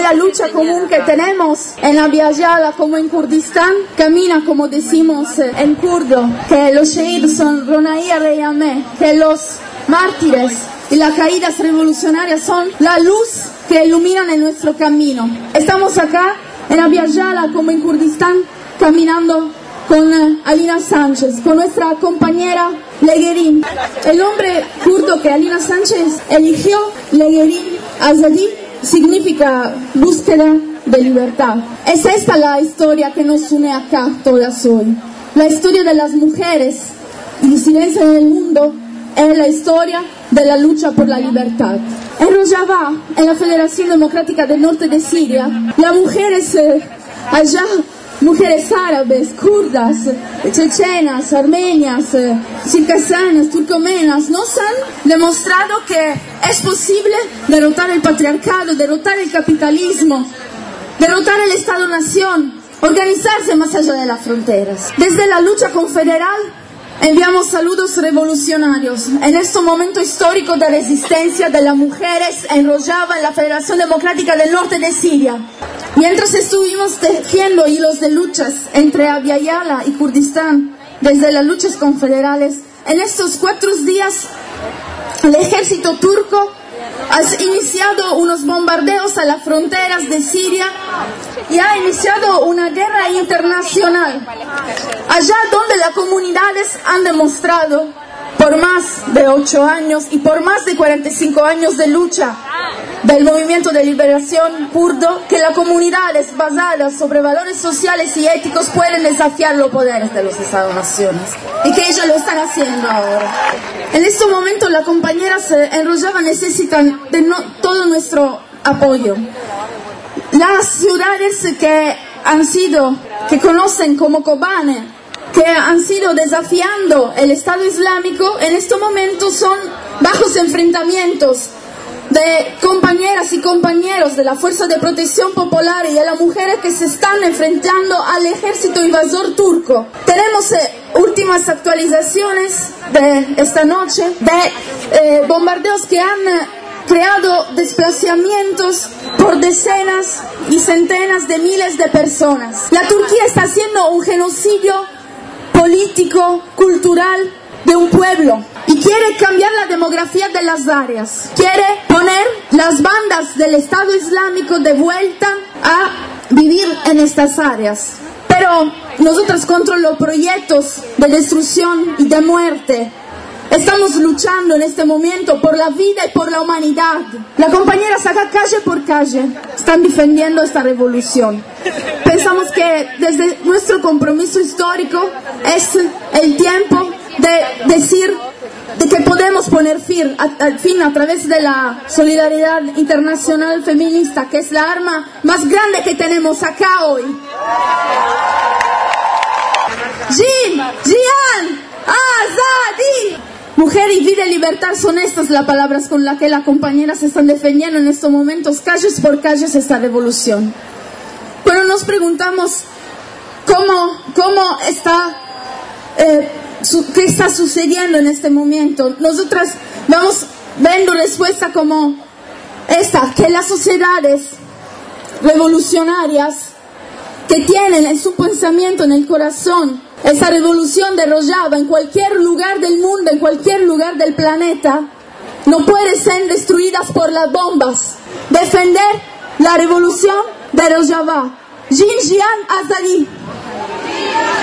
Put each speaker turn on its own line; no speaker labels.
la lucha común que tenemos en Abya Yala como en Kurdistán, camina como decimos en kurdo, que los shahid son Ronaiya Reyame, que los mártires y las caídas revolucionarias son la luz que iluminan en nuestro camino. Estamos acá en Abya Yala como en Kurdistán, caminando con Alina Sánchez, con nuestra compañera Legerin. El nombre kurdo que Alina Sánchez eligió, Legerin Azadi, significa búsqueda de libertad. Es esta la historia que nos une acá todas hoy. La historia de las mujeres disidencias en el mundo es la historia de la lucha por la libertad. En Rojava, en la Federación Democrática del Norte de Siria, las mujeres allá, mujeres árabes, kurdas, chechenas, armenias, circasanas, turcomenas, nos han demostrado que es posible derrotar el patriarcado, derrotar el capitalismo, derrotar el Estado-Nación, organizarse más allá de las fronteras. Desde la lucha confederal enviamos saludos revolucionarios en este momento histórico de resistencia de las mujeres en Rojava, en la Federación Democrática del Norte de Siria. Mientras estuvimos tejiendo hilos de luchas entre Abya Yala y Kurdistán, desde las luchas confederales, en estos 4 días el ejército turco ha iniciado unos bombardeos a las fronteras de Siria y ha iniciado una guerra internacional, allá donde las comunidades han demostrado por más de 8 años y por más de 45 años de lucha del movimiento de liberación kurdo, que las comunidades basadas sobre valores sociales y éticos pueden desafiar los poderes de los Estados-naciones, y que ellos lo están haciendo ahora. En este momento las compañeras en Rojava necesitan de todo nuestro apoyo. Las ciudades que conocen como Kobane, que han sido desafiando el Estado Islámico, en este momento son bajos enfrentamientos de compañeras y compañeros de la Fuerza de Protección Popular y de las mujeres que se están enfrentando al ejército invasor turco. Tenemos últimas actualizaciones de esta noche de bombardeos que han creado desplazamientos por decenas y centenas de miles de personas. La Turquía está haciendo un genocidio político, cultural de un pueblo y quiere cambiar la demografía de las áreas. Quiere poner las bandas del Estado Islámico de vuelta a vivir en estas áreas. Pero nosotros contra los proyectos de destrucción y de muerte estamos luchando en este momento por la vida y por la humanidad. Las compañeras acá calle por calle están defendiendo esta revolución. Pensamos que desde nuestro compromiso histórico es el tiempo de decir de que podemos poner fin a través de la solidaridad internacional feminista, que es la arma más grande que tenemos acá hoy. Jihan Azadi. Mujer y vida y libertad son estas las palabras con las que las compañeras están defendiendo en estos momentos, calles por calles, esta revolución. Pero nos preguntamos cómo está, qué está sucediendo en este momento. Nosotras vamos viendo respuesta como esta, que las sociedades revolucionarias que tienen en su pensamiento, en el corazón, esa revolución de Rojava en cualquier lugar del mundo, en cualquier lugar del planeta, no puede ser destruidas por las bombas. Defender la revolución de Rojava. Jihan Azadi.